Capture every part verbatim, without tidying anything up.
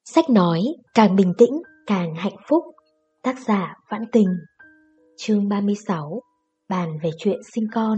Sách nói càng bình tĩnh càng hạnh phúc. Tác giả Vãn Tình. Chương ba mươi sáu. Bàn về chuyện sinh con.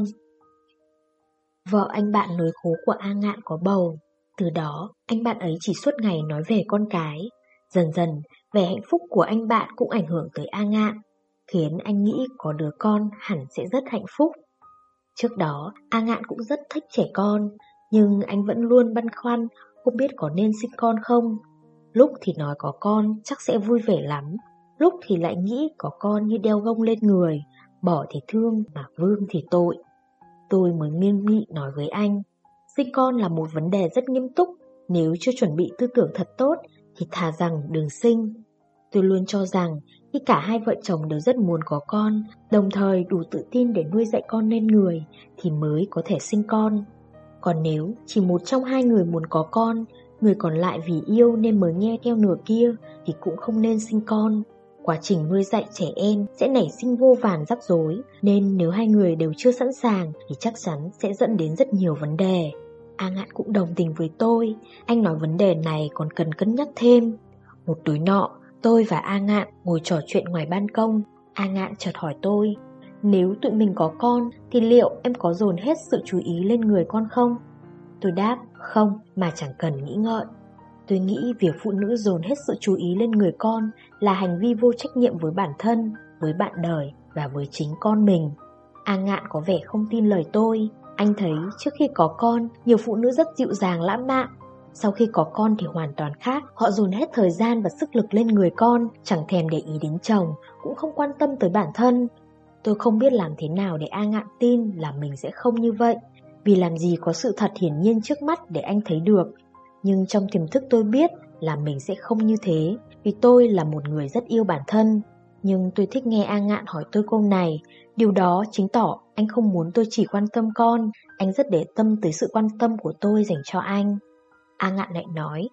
Vợ anh bạn nối khố của A Ngạn có bầu. Từ đó anh bạn ấy chỉ suốt ngày nói về con cái. Dần dần vẻ hạnh phúc của anh bạn cũng ảnh hưởng tới A Ngạn, khiến anh nghĩ có đứa con hẳn sẽ rất hạnh phúc. Trước đó A Ngạn cũng rất thích trẻ con, nhưng anh vẫn luôn băn khoăn không biết có nên sinh con không. Lúc thì nói có con chắc sẽ vui vẻ lắm, lúc thì lại nghĩ có con như đeo gông lên người, bỏ thì thương mà vương thì tội. Tôi mới nghiêm nghị nói với anh, sinh con là một vấn đề rất nghiêm túc, nếu chưa chuẩn bị tư tưởng thật tốt thì thà rằng đừng sinh. Tôi luôn cho rằng khi cả hai vợ chồng đều rất muốn có con, đồng thời đủ tự tin để nuôi dạy con nên người, thì mới có thể sinh con. Còn nếu chỉ một trong hai người muốn có con, người còn lại vì yêu nên mới nghe theo nửa kia, thì cũng không nên sinh con. Quá trình nuôi dạy trẻ em sẽ nảy sinh vô vàn rắc rối, nên nếu hai người đều chưa sẵn sàng thì chắc chắn sẽ dẫn đến rất nhiều vấn đề. A Ngạn cũng đồng tình với tôi, anh nói vấn đề này còn cần cân nhắc thêm. Một tối nọ, tôi và A Ngạn ngồi trò chuyện ngoài ban công. A Ngạn chợt hỏi tôi, nếu tụi mình có con thì liệu em có dồn hết sự chú ý lên người con không? Tôi đáp, không, mà chẳng cần nghĩ ngợi. Tôi nghĩ việc phụ nữ dồn hết sự chú ý lên người con là hành vi vô trách nhiệm với bản thân, với bạn đời và với chính con mình. A Ngạn có vẻ không tin lời tôi. Anh thấy trước khi có con, nhiều phụ nữ rất dịu dàng lãng mạn. Sau khi có con thì hoàn toàn khác, họ dồn hết thời gian và sức lực lên người con, chẳng thèm để ý đến chồng, cũng không quan tâm tới bản thân. Tôi không biết làm thế nào để A Ngạn tin là mình sẽ không như vậy, vì làm gì có sự thật hiển nhiên trước mắt để anh thấy được. Nhưng trong tiềm thức tôi biết là mình sẽ không như thế, vì tôi là một người rất yêu bản thân. Nhưng tôi thích nghe A Ngạn hỏi tôi câu này, điều đó chứng tỏ anh không muốn tôi chỉ quan tâm con, anh rất để tâm tới sự quan tâm của tôi dành cho anh. A Ngạn lại nói,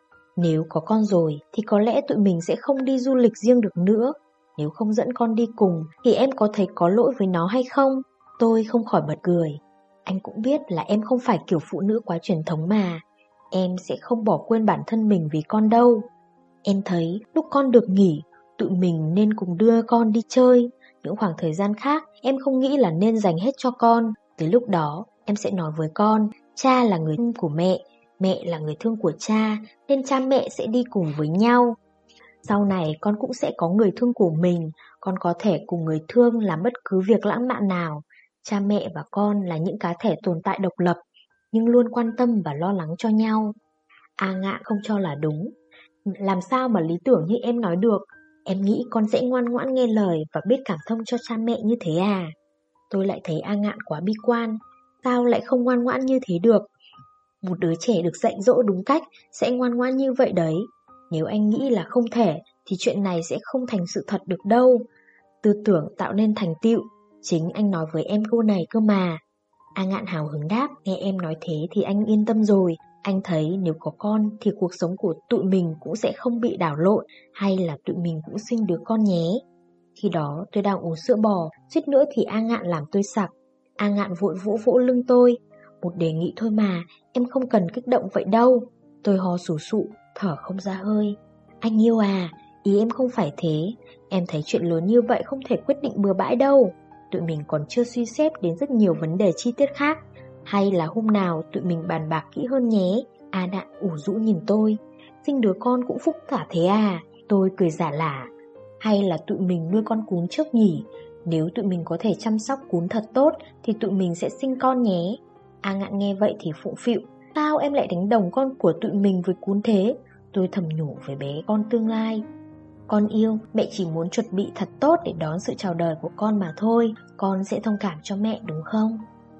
nếu có con rồi thì có lẽ tụi mình sẽ không đi du lịch riêng được nữa. Nếu không dẫn con đi cùng thì em có thấy có lỗi với nó hay không? Tôi không khỏi bật cười. Anh cũng biết là em không phải kiểu phụ nữ quá truyền thống mà. Em sẽ không bỏ quên bản thân mình vì con đâu. Em thấy lúc con được nghỉ, tụi mình nên cùng đưa con đi chơi. Những khoảng thời gian khác em không nghĩ là nên dành hết cho con. Tới lúc đó em sẽ nói với con, cha là người thương của mẹ, mẹ là người thương của cha, nên cha mẹ sẽ đi cùng với nhau. Sau này con cũng sẽ có người thương của mình, con có thể cùng người thương làm bất cứ việc lãng mạn nào. Cha mẹ và con là những cá thể tồn tại độc lập, nhưng luôn quan tâm và lo lắng cho nhau. A Ngạn không cho là đúng. Làm sao mà lý tưởng như em nói được? Em nghĩ con sẽ ngoan ngoãn nghe lời và biết cảm thông cho cha mẹ như thế à? Tôi lại thấy A Ngạn quá bi quan. Sao lại không ngoan ngoãn như thế được? Một đứa trẻ được dạy dỗ đúng cách sẽ ngoan ngoãn như vậy đấy. Nếu anh nghĩ là không thể thì chuyện này sẽ không thành sự thật được đâu. Tư tưởng tạo nên thành tựu, chính anh nói với em câu này cơ mà. A Ngạn hào hứng đáp, nghe em nói thế thì anh yên tâm rồi. Anh thấy nếu có con thì cuộc sống của tụi mình cũng sẽ không bị đảo lộn, hay là tụi mình cũng sinh đứa con nhé. Khi đó tôi đang uống sữa bò, suýt nữa thì A Ngạn làm tôi sặc. A Ngạn vội vỗ vỗ lưng tôi, một đề nghị thôi mà, em không cần kích động vậy đâu. Tôi ho sù sụ, thở không ra hơi. Anh yêu à, ý em không phải thế. Em thấy chuyện lớn như vậy không thể quyết định bừa bãi đâu. Tụi mình còn chưa suy xét đến rất nhiều vấn đề chi tiết khác. Hay là hôm nào tụi mình bàn bạc kỹ hơn nhé. A Ngạn ủ rũ nhìn tôi. Sinh đứa con cũng phúc cả thế à? Tôi cười giả lả. Hay là tụi mình nuôi con cún trước nhỉ? Nếu tụi mình có thể chăm sóc cún thật tốt thì tụi mình sẽ sinh con nhé. A Ngạn nghe vậy thì phụng phịu. Sao em lại đánh đồng con của tụi mình với cún thế? Tôi thầm nhủ với bé con tương lai. Con yêu, mẹ chỉ muốn chuẩn bị thật tốt để đón sự chào đời của con mà thôi. Con sẽ thông cảm cho mẹ đúng không?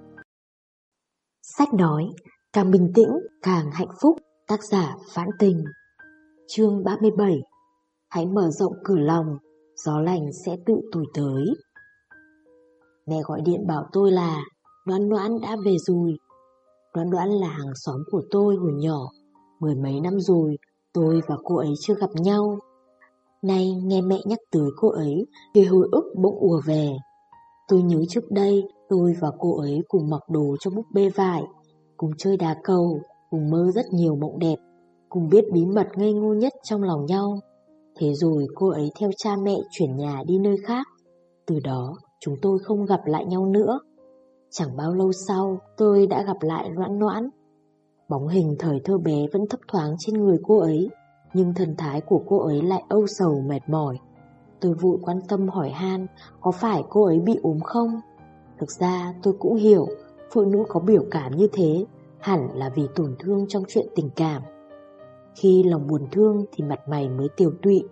Sách nói càng bình tĩnh càng hạnh phúc. Tác giả Vãn Tình. Chương ba mươi bảy. Hãy mở rộng cửa lòng, gió lành sẽ tự thổi tới. Mẹ gọi điện bảo tôi là Đoán Đoán đã về rồi. Đoán Đoán là hàng xóm của tôi hồi nhỏ. Mười mấy năm rồi tôi và cô ấy chưa gặp nhau. Nay nghe mẹ nhắc tới cô ấy thì hồi ức bỗng ùa về. Tôi nhớ trước đây tôi và cô ấy cùng mặc đồ cho búp bê vải, cùng chơi đá cầu, cùng mơ rất nhiều mộng đẹp. cùng biết bí mật ngây ngô nhất trong lòng nhau. Thế rồi cô ấy theo cha mẹ chuyển nhà đi nơi khác. Từ đó chúng tôi không gặp lại nhau nữa. Chẳng bao lâu sau tôi đã gặp lại Noãn Noãn. Bóng hình thời thơ bé vẫn thấp thoáng trên người cô ấy, nhưng thần thái của cô ấy lại âu sầu mệt mỏi. Tôi vội quan tâm hỏi han có phải cô ấy bị ốm không. Thực ra tôi cũng hiểu phụ nữ có biểu cảm như thế hẳn là vì tổn thương trong chuyện tình cảm. Khi lòng buồn thương thì mặt mày mới tiều tụy.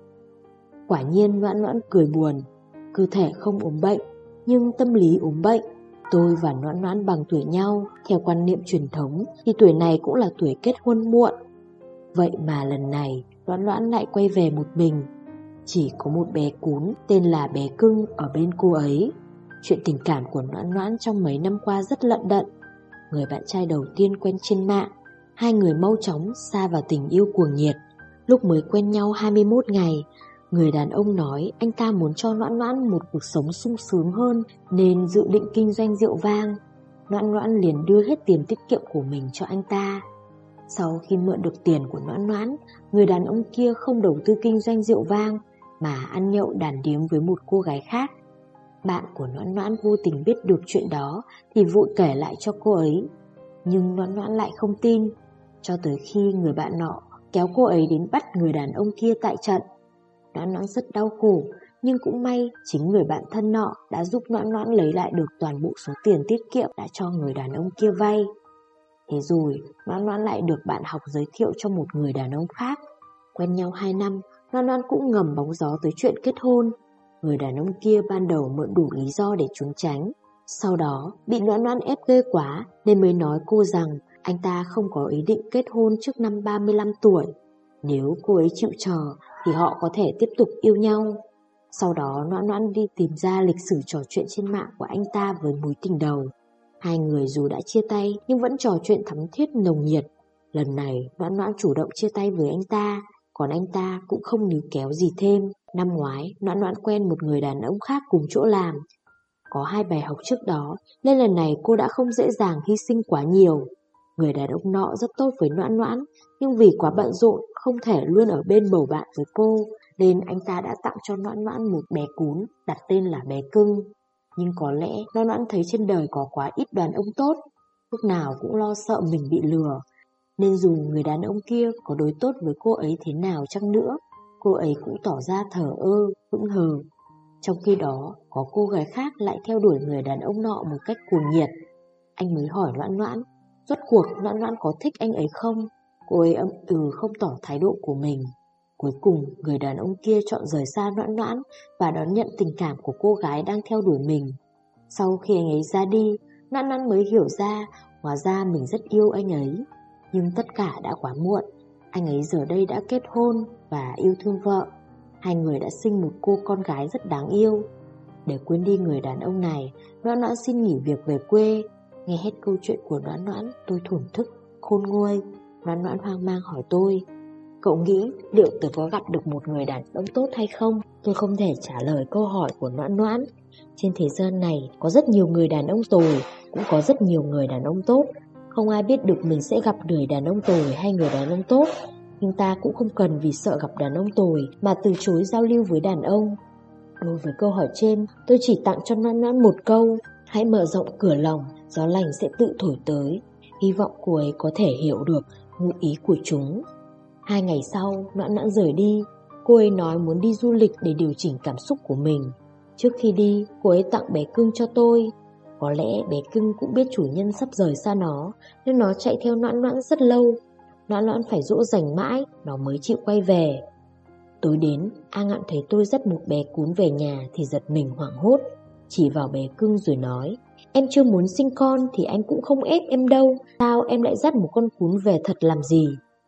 Quả nhiên Noãn Noãn cười buồn. Cơ thể không ốm bệnh, nhưng tâm lý ốm bệnh. Tôi và Noãn Noãn bằng tuổi nhau. Theo quan niệm truyền thống thì tuổi này cũng là tuổi kết hôn muộn. Vậy mà lần này Noãn Noãn lại quay về một mình. Chỉ có một bé cún tên là bé Cưng ở bên cô ấy. Chuyện tình cảm của Noãn Noãn trong mấy năm qua rất lận đận. Người bạn trai đầu tiên quen trên mạng, hai người mau chóng sa vào tình yêu cuồng nhiệt. Lúc mới quen nhau hai mươi mốt ngày, người đàn ông nói anh ta muốn cho Noãn Noãn một cuộc sống sung sướng hơn nên dự định kinh doanh rượu vang. Noãn Noãn liền đưa hết tiền tiết kiệm của mình cho anh ta. Sau khi mượn được tiền của Noãn Noãn, người đàn ông kia không đầu tư kinh doanh rượu vang mà ăn nhậu đàn điếm với một cô gái khác. Bạn của Noãn Noãn vô tình biết được chuyện đó thì vội kể lại cho cô ấy. Nhưng Noãn Noãn lại không tin, cho tới khi người bạn nọ kéo cô ấy đến bắt người đàn ông kia tại trận. Noãn Noãn rất đau khổ, nhưng cũng may chính người bạn thân nọ đã giúp Noãn Noãn lấy lại được toàn bộ số tiền tiết kiệm đã cho người đàn ông kia vay. Thế rồi Noãn Noãn lại được bạn học giới thiệu cho một người đàn ông khác. Quen nhau hai năm, Noãn Noãn cũng ngầm bóng gió tới chuyện kết hôn. Người đàn ông kia ban đầu mượn đủ lý do để trốn tránh. Sau đó bị Noãn Noãn ép ghê quá nên mới nói cô rằng anh ta không có ý định kết hôn trước năm ba mươi lăm tuổi. Nếu cô ấy chịu chờ thì họ có thể tiếp tục yêu nhau. Sau đó Noãn Noãn đi tìm ra lịch sử trò chuyện trên mạng của anh ta với mối tình đầu. Hai người dù đã chia tay nhưng vẫn trò chuyện thắm thiết nồng nhiệt. Lần này Noãn Noãn chủ động chia tay với anh ta, còn anh ta cũng không níu kéo gì thêm. Năm ngoái Noãn Noãn quen một người đàn ông khác cùng chỗ làm. Có hai bài học trước đó nên lần này cô đã không dễ dàng hy sinh quá nhiều. Người đàn ông nọ rất tốt với Noãn Noãn, nhưng vì quá bận rộn không thể luôn ở bên bầu bạn với cô, nên anh ta đã tặng cho Noãn Noãn một bé cún đặt tên là bé Cưng. Nhưng có lẽ Noãn Noãn thấy trên đời có quá ít đàn ông tốt, lúc nào cũng lo sợ mình bị lừa, nên dù người đàn ông kia có đối tốt với cô ấy thế nào chăng nữa, cô ấy cũng tỏ ra thờ ơ, hững hờ. Trong khi đó, có cô gái khác lại theo đuổi người đàn ông nọ một cách cuồng nhiệt. Anh mới hỏi Noãn Noãn, rốt cuộc Noãn Noãn có thích anh ấy không? Cô ấy ậm ừ không tỏ thái độ của mình. Cuối cùng, người đàn ông kia chọn rời xa Noãn Noãn và đón nhận tình cảm của cô gái đang theo đuổi mình. Sau khi anh ấy ra đi, Noãn Noãn mới hiểu ra, hóa ra mình rất yêu anh ấy. Nhưng tất cả đã quá muộn. Anh ấy giờ đây đã kết hôn và yêu thương vợ. Hai người đã sinh một cô con gái rất đáng yêu. Để quên đi người đàn ông này, Noãn Noãn xin nghỉ việc về quê. Nghe hết câu chuyện của Noãn Noãn, tôi thổn thức, khôn nguôi. Noãn Noãn hoang mang hỏi tôi, cậu nghĩ liệu tớ có gặp được một người đàn ông tốt hay không? Tôi không thể trả lời câu hỏi của Noãn Noãn. Trên thế gian này có rất nhiều người đàn ông tồi, cũng có rất nhiều người đàn ông tốt. Không ai biết được mình sẽ gặp người đàn ông tồi hay người đàn ông tốt. Nhưng ta cũng không cần vì sợ gặp đàn ông tồi mà từ chối giao lưu với đàn ông. Đối với câu hỏi trên, tôi chỉ tặng cho Noãn Noãn một câu, hãy mở rộng cửa lòng, gió lành sẽ tự thổi tới. Hy vọng cô ấy có thể hiểu được ngụ ý của chúng. Hai ngày sau, Noãn Noãn rời đi. Cô ấy nói muốn đi du lịch để điều chỉnh cảm xúc của mình. Trước khi đi, cô ấy tặng bé Cưng cho tôi. Có lẽ bé Cưng cũng biết chủ nhân sắp rời xa nó, nên nó chạy theo Noãn Noãn rất lâu. Noãn Noãn phải dỗ dành mãi, nó mới chịu quay về. Tối đến, A Ngạn thấy tôi dắt một bé cún về nhà thì giật mình hoảng hốt, chỉ vào bé Cưng rồi nói, em chưa muốn sinh con thì anh cũng không ép em đâu, sao em lại dắt một con cún về thật làm gì?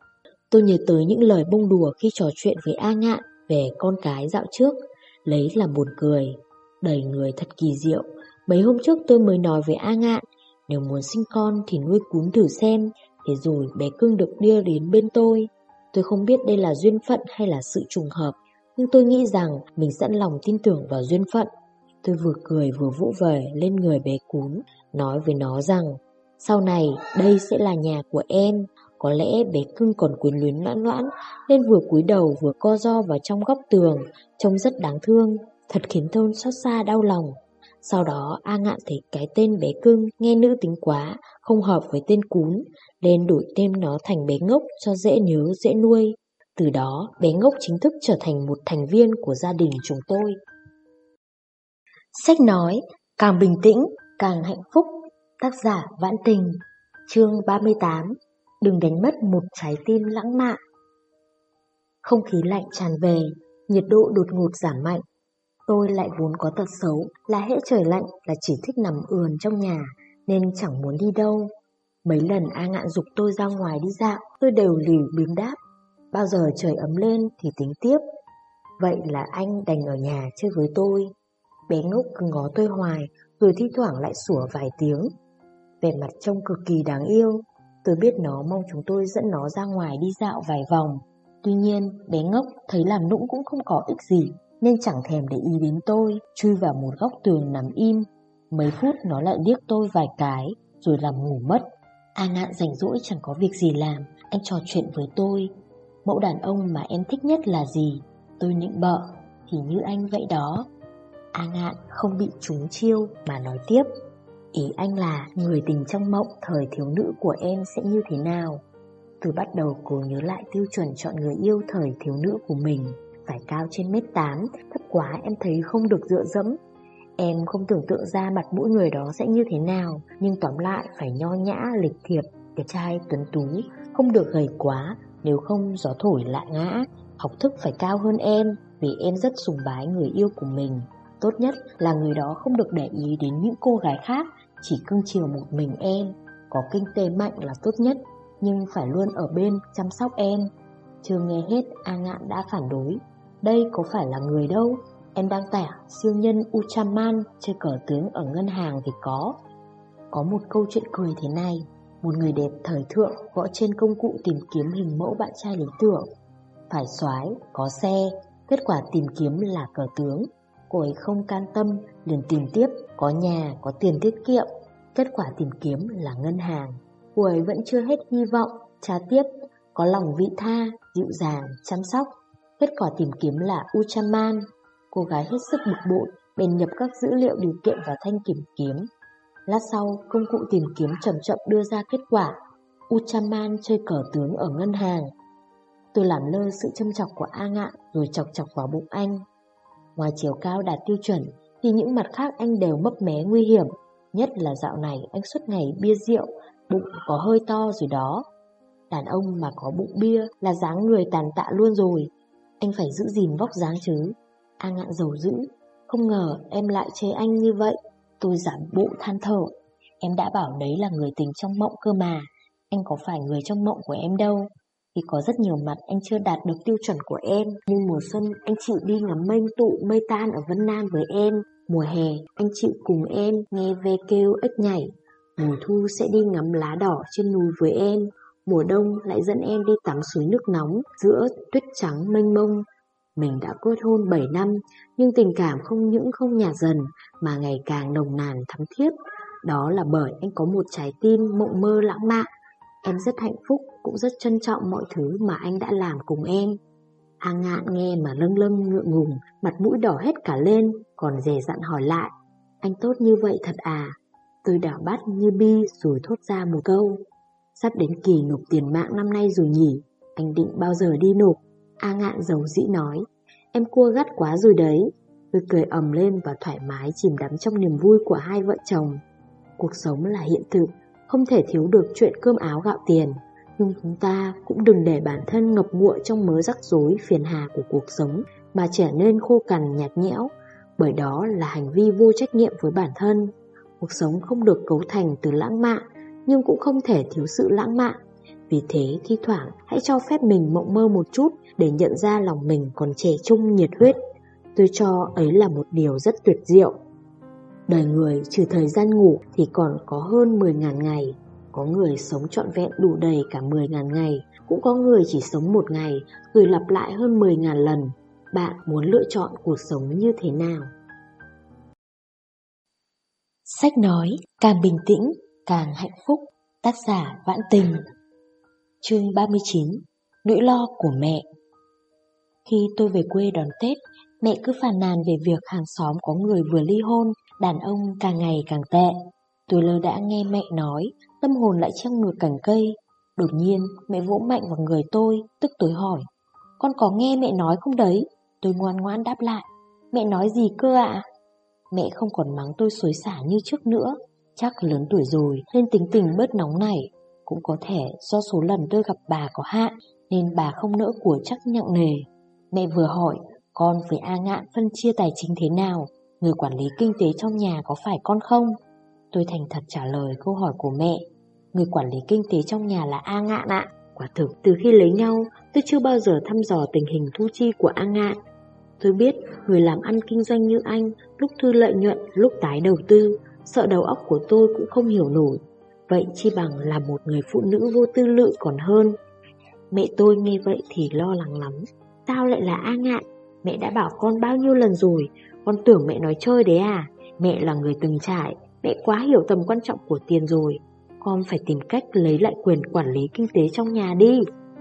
Tôi nhớ tới những lời bông đùa khi trò chuyện với A Ngạn về con cái dạo trước, lấy làm buồn cười. Đầy người thật kỳ diệu. Mấy hôm trước tôi mới nói với A Ngạn, nếu muốn sinh con thì nuôi cún thử xem. Thế rồi bé Cưng được đưa đến bên tôi. Tôi không biết đây là duyên phận hay là sự trùng hợp, nhưng tôi nghĩ rằng mình sẵn lòng tin tưởng vào duyên phận. Tôi vừa cười vừa vỗ về lên người bé cún, nói với nó rằng sau này đây sẽ là nhà của em, Có lẽ bé cưng còn quyến luyến loãn loãn nên vừa cúi đầu vừa co ro vào trong góc tường, trông rất đáng thương, thật khiến Tôn xót xa đau lòng. Sau đó A Ngạn thấy cái tên bé cưng nghe nữ tính quá, không hợp với tên cún, nên đổi tên nó thành bé ngốc cho dễ nhớ dễ nuôi. Từ đó bé ngốc chính thức trở thành một thành viên của gia đình chúng tôi. Sách nói càng bình tĩnh càng hạnh phúc. Tác giả Vãn Tình. Chương ba mươi tám. Đừng đánh mất một trái tim lãng mạn. Không khí lạnh tràn về, nhiệt độ đột ngột giảm mạnh. Tôi lại vốn có tật xấu là hễ trời lạnh là chỉ thích nằm ườn trong nhà, nên chẳng muốn đi đâu. Mấy lần A Ngạn giục tôi ra ngoài đi dạo, tôi đều lìu biếng đáp: bao giờ trời ấm lên thì tính tiếp. Vậy là anh đành ở nhà chơi với tôi. Bé ngốc cứ ngó tôi hoài, rồi thi thoảng lại sủa vài tiếng. Vẻ mặt trông cực kỳ đáng yêu. Tôi biết nó mong chúng tôi dẫn nó ra ngoài đi dạo vài vòng. Tuy nhiên bé ngốc thấy làm nũng cũng không có ích gì, nên chẳng thèm để ý đến tôi, chui vào một góc tường nằm im. Mấy phút nó lại liếc tôi vài cái, rồi làm ngủ mất. A Ngạn rảnh rỗi chẳng có việc gì làm, anh trò chuyện với tôi. Mẫu đàn ông mà em thích nhất là gì? Tôi nịnh bợ: thì như anh vậy đó. A Ngạn không bị trúng chiêu mà nói tiếp: ý anh là người tình trong mộng thời thiếu nữ của em sẽ như thế nào? Tôi bắt đầu cố nhớ lại tiêu chuẩn chọn người yêu thời thiếu nữ của mình. Phải cao trên mét tám, thấp quá em thấy không được dựa dẫm. Em không tưởng tượng ra mặt mũi người đó sẽ như thế nào, nhưng tóm lại phải nho nhã, lịch thiệp, đẹp trai, tuấn tú, không được gầy quá, nếu không gió thổi lại ngã. Học thức phải cao hơn em, vì em rất sùng bái người yêu của mình. Tốt nhất là người đó không được để ý đến những cô gái khác, chỉ cưng chiều một mình em. Có kinh tế mạnh là tốt nhất, nhưng phải luôn ở bên chăm sóc em. Chưa nghe hết, A Ngạn đã phản đối: đây có phải là người đâu, em đang tả siêu nhân Ultraman chơi cờ tướng ở ngân hàng thì có. Có một câu chuyện cười thế này: một người đẹp thời thượng gõ trên công cụ tìm kiếm hình mẫu bạn trai lý tưởng. Phải soái, có xe, kết quả tìm kiếm là cờ tướng. Cô ấy không can tâm, liền tìm tiếp: có nhà, có tiền tiết kiệm. Kết quả tìm kiếm là ngân hàng. Cô ấy vẫn chưa hết hy vọng, tra tiếp: có lòng vị tha, dịu dàng, chăm sóc. Kết quả tìm kiếm là Ultraman. Cô gái hết sức bực bội, bèn nhập các dữ liệu điều kiện vào thanh tìm kiếm. Lát sau, công cụ tìm kiếm chậm chậm đưa ra kết quả: Ultraman chơi cờ tướng ở ngân hàng. Tôi làm lơ sự châm chọc của A Ngạn rồi chọc chọc vào bụng anh. Ngoài chiều cao đạt tiêu chuẩn thì những mặt khác anh đều mấp mé nguy hiểm. Nhất là dạo này anh suốt ngày bia rượu, bụng có hơi to rồi đó. Đàn ông mà có bụng bia là dáng người tàn tạ luôn rồi. Anh phải giữ gìn vóc dáng chứ. A Ngạn giàu dữ: không ngờ em lại chê anh như vậy. Tôi giả bộ than thở: em đã bảo đấy là người tình trong mộng cơ mà. Anh có phải người trong mộng của em đâu. Vì có rất nhiều mặt anh chưa đạt được tiêu chuẩn của em. Như mùa xuân anh chịu đi ngắm mây tụ mây tan ở Vân Nam với em. Mùa hè anh chịu cùng em nghe ve kêu ếch nhảy. Mùa thu sẽ đi ngắm lá đỏ trên núi với em. Mùa đông lại dẫn em đi tắm suối nước nóng giữa tuyết trắng mênh mông. Mình đã kết hôn bảy năm, nhưng tình cảm không những không nhạt dần mà ngày càng nồng nàn thắm thiết. Đó là bởi anh có một trái tim mộng mơ lãng mạn. Em rất hạnh phúc, cũng rất trân trọng mọi thứ mà anh đã làm cùng em. A Ngạn nghe mà lâng lâng ngượng ngùng, mặt mũi đỏ hết cả lên, còn dè dặn hỏi lại: anh tốt như vậy thật à? Tôi đảo mắt như bi rồi thốt ra một câu: sắp đến kỳ nộp tiền mạng năm nay rồi nhỉ, anh định bao giờ đi nộp? A Ngạn giàu dĩ nói: em cua gắt quá rồi đấy. Tôi cười ầm lên và thoải mái chìm đắm trong niềm vui của hai vợ chồng. Cuộc sống là hiện thực, không thể thiếu được chuyện cơm áo gạo tiền. Nhưng chúng ta cũng đừng để bản thân ngập ngụa trong mớ rắc rối phiền hà của cuộc sống mà trở nên khô cằn nhạt nhẽo, bởi đó là hành vi vô trách nhiệm với bản thân. Cuộc sống không được cấu thành từ lãng mạn, nhưng cũng không thể thiếu sự lãng mạn. Vì thế thi thoảng hãy cho phép mình mộng mơ một chút để nhận ra lòng mình còn trẻ trung nhiệt huyết. Tôi cho ấy là một điều rất tuyệt diệu. Đời người trừ thời gian ngủ thì còn có hơn mười nghìn ngày. Có người sống trọn vẹn đủ đầy cả mười nghìn ngày, cũng có người chỉ sống một ngày rồi lặp lại hơn mười nghìn lần. Bạn muốn lựa chọn cuộc sống như thế nào? Sách nói càng bình tĩnh càng hạnh phúc. Tác giả Vãn Tình. Chương ba mươi chín. Nỗi lo của mẹ. Khi tôi về quê đón Tết, mẹ cứ phàn nàn về việc hàng xóm có người vừa ly hôn, đàn ông càng ngày càng tệ. Tôi lơ đãng nghe mẹ nói, tâm hồn lại treo ngược cành cây. Đột nhiên, mẹ vỗ mạnh vào người tôi, tức tối hỏi: "Con có nghe mẹ nói không đấy?" Tôi ngoan ngoãn đáp lại: "Mẹ nói gì cơ ạ?" Mẹ không còn mắng tôi xối xả như trước nữa. Chắc lớn tuổi rồi nên tính tình bớt nóng nảy. Cũng có thể do số lần tôi gặp bà có hạn nên bà không nỡ của trách nặng nề. Mẹ vừa hỏi con với A Ngạn phân chia tài chính thế nào, người quản lý kinh tế trong nhà có phải con không? Tôi thành thật trả lời câu hỏi của mẹ: người quản lý kinh tế trong nhà là A Ngạn ạ. Quả thực từ khi lấy nhau, tôi chưa bao giờ thăm dò tình hình thu chi của A Ngạn. Tôi biết người làm ăn kinh doanh như anh, lúc thu lợi nhuận, lúc tái đầu tư, sợ đầu óc của tôi cũng không hiểu nổi. Vậy chi bằng là một người phụ nữ vô tư lự còn hơn. Mẹ tôi nghe vậy thì lo lắng lắm. Sao lại là A Ngạn? Mẹ đã bảo con bao nhiêu lần rồi, con tưởng mẹ nói chơi đấy à? Mẹ là người từng trải, mẹ quá hiểu tầm quan trọng của tiền rồi. Con phải tìm cách lấy lại quyền quản lý kinh tế trong nhà đi.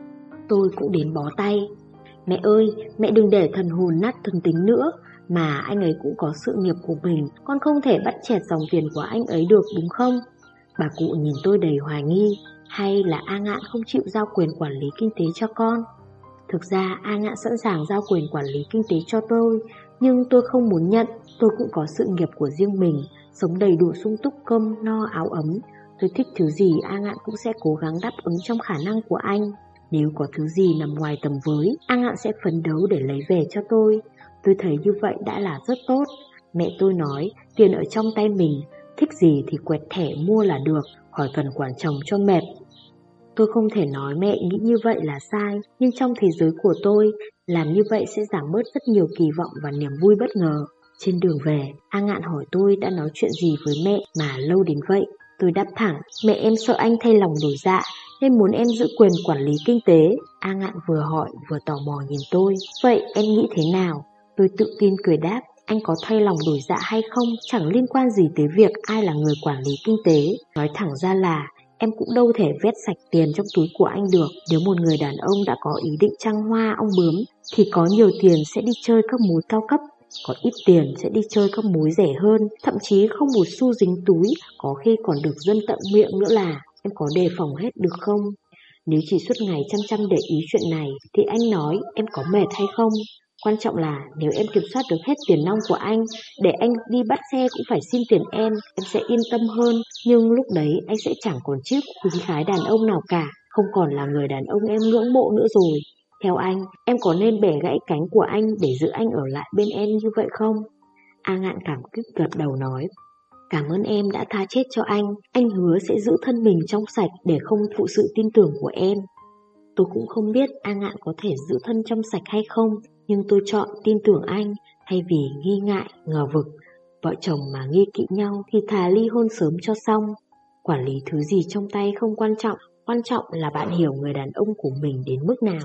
Tôi cũng đến bó tay. Mẹ ơi, mẹ đừng để thần hồn nát thần tính nữa. Mà anh ấy cũng có sự nghiệp của mình, con không thể bắt chẹt dòng tiền của anh ấy được đúng không? Bà cụ nhìn tôi đầy hoài nghi. Hay là A Ngạn không chịu giao quyền quản lý kinh tế cho con? Thực ra A Ngạn sẵn sàng giao quyền quản lý kinh tế cho tôi, nhưng tôi không muốn nhận. Tôi cũng có sự nghiệp của riêng mình, sống đầy đủ sung túc cơm no áo ấm. Tôi thích thứ gì A Ngạn cũng sẽ cố gắng đáp ứng trong khả năng của anh. Nếu có thứ gì nằm ngoài tầm với, A Ngạn sẽ phấn đấu để lấy về cho tôi. Tôi thấy như vậy đã là rất tốt. Mẹ tôi nói tiền ở trong tay mình, thích gì thì quẹt thẻ mua là được, khỏi cần quản chồng cho mệt. Tôi không thể nói mẹ nghĩ như vậy là sai, nhưng trong thế giới của tôi, làm như vậy sẽ giảm bớt rất nhiều kỳ vọng và niềm vui bất ngờ. Trên đường về, A Ngạn hỏi tôi đã nói chuyện gì với mẹ mà lâu đến vậy. Tôi đáp thẳng: mẹ em sợ anh thay lòng đổi dạ nên muốn em giữ quyền quản lý kinh tế. A Ngạn vừa hỏi vừa tò mò nhìn tôi: vậy em nghĩ thế nào? Tôi tự tin cười đáp: anh có thay lòng đổi dạ hay không chẳng liên quan gì tới việc ai là người quản lý kinh tế. Nói thẳng ra là em cũng đâu thể vét sạch tiền trong túi của anh được. Nếu một người đàn ông đã có ý định trăng hoa ong bướm thì có nhiều tiền sẽ đi chơi các mối cao cấp, có ít tiền sẽ đi chơi các mối rẻ hơn, thậm chí không một xu dính túi, có khi còn được dân tận miệng nữa là em có đề phòng hết được không? Nếu chỉ suốt ngày chăm chăm để ý chuyện này thì anh nói em có mệt hay không? Quan trọng là nếu em kiểm soát được hết tiền nong của anh, để anh đi bắt xe cũng phải xin tiền em, em sẽ yên tâm hơn. Nhưng lúc đấy anh sẽ chẳng còn chiếc quý phái đàn ông nào cả, không còn là người đàn ông em ngưỡng mộ nữa rồi. Theo anh, em có nên bẻ gãy cánh của anh để giữ anh ở lại bên em như vậy không? A Ngạn cảm kích gật đầu nói: cảm ơn em đã tha chết cho anh, anh hứa sẽ giữ thân mình trong sạch để không phụ sự tin tưởng của em. Tôi cũng không biết A Ngạn có thể giữ thân trong sạch hay không, nhưng tôi chọn tin tưởng anh thay vì nghi ngại, ngờ vực. Vợ chồng mà nghi kỵ nhau thì thà ly hôn sớm cho xong. Quản lý thứ gì trong tay không quan trọng, quan trọng là bạn hiểu người đàn ông của mình đến mức nào.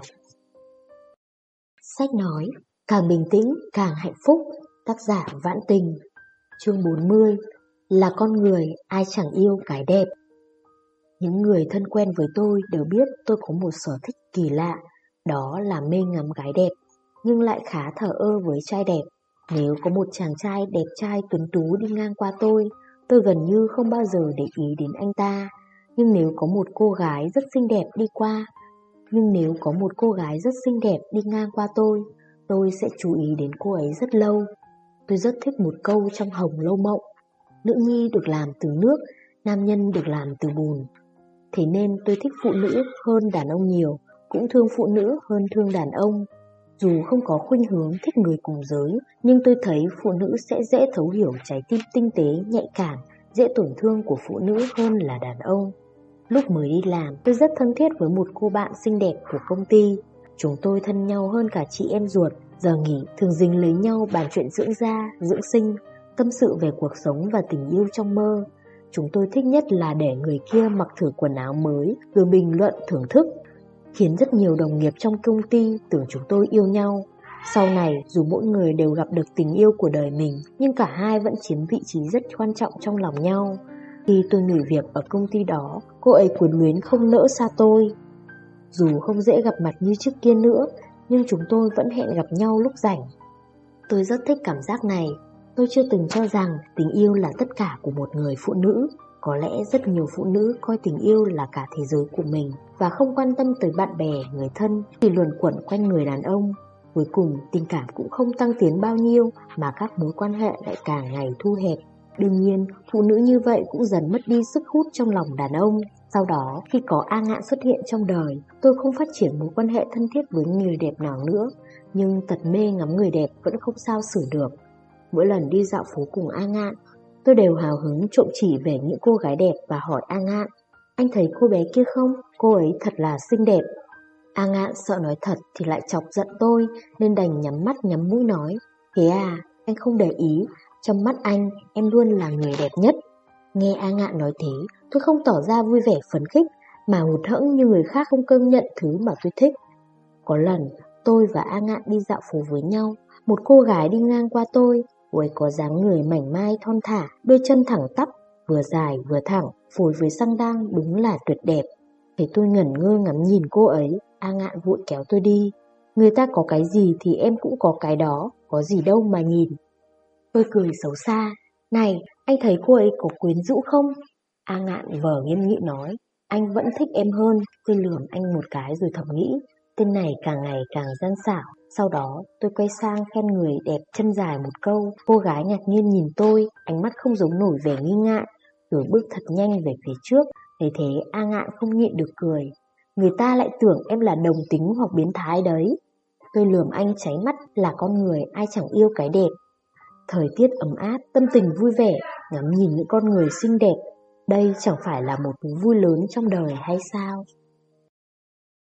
Sách nói càng bình tĩnh càng hạnh phúc. Tác giả Vãn Tình. Chương bốn mươi. Là con người ai chẳng yêu cái đẹp. Những người thân quen với tôi đều biết tôi có một sở thích kỳ lạ, đó là mê ngắm gái đẹp, nhưng lại khá thờ ơ với trai đẹp. Nếu có một chàng trai đẹp trai tuấn tú đi ngang qua tôi, tôi gần như không bao giờ để ý đến anh ta. Nhưng nếu có một cô gái rất xinh đẹp đi qua, nhưng nếu có một cô gái rất xinh đẹp đi ngang qua tôi, tôi sẽ chú ý đến cô ấy rất lâu. Tôi rất thích một câu trong Hồng Lâu Mộng: nữ nhi được làm từ nước, nam nhân được làm từ bùn. Thế nên tôi thích phụ nữ hơn đàn ông nhiều, cũng thương phụ nữ hơn thương đàn ông. Dù không có khuynh hướng thích người cùng giới, nhưng tôi thấy phụ nữ sẽ dễ thấu hiểu trái tim tinh tế, nhạy cảm, dễ tổn thương của phụ nữ hơn là đàn ông. Lúc mới đi làm, tôi rất thân thiết với một cô bạn xinh đẹp của công ty. Chúng tôi thân nhau hơn cả chị em ruột. Giờ nghỉ thường dính lấy nhau bàn chuyện dưỡng da, dưỡng sinh, tâm sự về cuộc sống và tình yêu trong mơ. Chúng tôi thích nhất là để người kia mặc thử quần áo mới rồi bình luận thưởng thức, khiến rất nhiều đồng nghiệp trong công ty tưởng chúng tôi yêu nhau. Sau này, dù mỗi người đều gặp được tình yêu của đời mình, nhưng cả hai vẫn chiếm vị trí rất quan trọng trong lòng nhau. Khi tôi nghỉ việc ở công ty đó, cô ấy quyến luyến không nỡ xa tôi. Dù không dễ gặp mặt như trước kia nữa, nhưng chúng tôi vẫn hẹn gặp nhau lúc rảnh. Tôi rất thích cảm giác này. Tôi chưa từng cho rằng tình yêu là tất cả của một người phụ nữ. Có lẽ rất nhiều phụ nữ coi tình yêu là cả thế giới của mình và không quan tâm tới bạn bè, người thân, chỉ luẩn quẩn quanh người đàn ông. Cuối cùng tình cảm cũng không tăng tiến bao nhiêu mà các mối quan hệ lại càng ngày thu hẹp. Đương nhiên, phụ nữ như vậy cũng dần mất đi sức hút trong lòng đàn ông. Sau đó, khi có A Ngạn xuất hiện trong đời, tôi không phát triển mối quan hệ thân thiết với người đẹp nào nữa. Nhưng tật mê ngắm người đẹp vẫn không sao xử được. Mỗi lần đi dạo phố cùng A Ngạn, tôi đều hào hứng trộm chỉ về những cô gái đẹp và hỏi A Ngạn: anh thấy cô bé kia không? Cô ấy thật là xinh đẹp. A Ngạn sợ nói thật thì lại chọc giận tôi, nên đành nhắm mắt nhắm mũi nói: thế à, anh không để ý, trong mắt anh em luôn là người đẹp nhất. Nghe A Ngạn nói thế, tôi không tỏ ra vui vẻ phấn khích, mà hụt hẫng như người khác không công nhận thứ mà tôi thích. Có lần tôi và A Ngạn đi dạo phố với nhau, một cô gái đi ngang qua tôi. Cô ấy có dáng người mảnh mai thon thả, đôi chân thẳng tắp, vừa dài vừa thẳng, phối với xăng đan đúng là tuyệt đẹp. Thấy tôi ngẩn ngơ ngắm nhìn cô ấy, A Ngạn vội kéo tôi đi. Người ta có cái gì thì em cũng có cái đó, có gì đâu mà nhìn. Tôi cười xấu xa: này, anh thấy cô ấy có quyến rũ không? A Ngạn vờ nghiêm nghị nói: anh vẫn thích em hơn. Tôi lườm anh một cái rồi thầm nghĩ, tên này càng ngày càng gian xảo. Sau đó tôi quay sang khen người đẹp chân dài một câu. Cô gái ngạc nhiên nhìn tôi, ánh mắt không giấu nổi vẻ nghi ngại, rồi bước thật nhanh về phía trước. Thấy thế A Ngạn không nhịn được cười: người ta lại tưởng em là đồng tính hoặc biến thái đấy. Tôi lườm anh cháy mắt, là con người ai chẳng yêu cái đẹp. Thời tiết ấm áp, tâm tình vui vẻ, ngắm nhìn những con người xinh đẹp, đây chẳng phải là một thú vui lớn trong đời hay sao?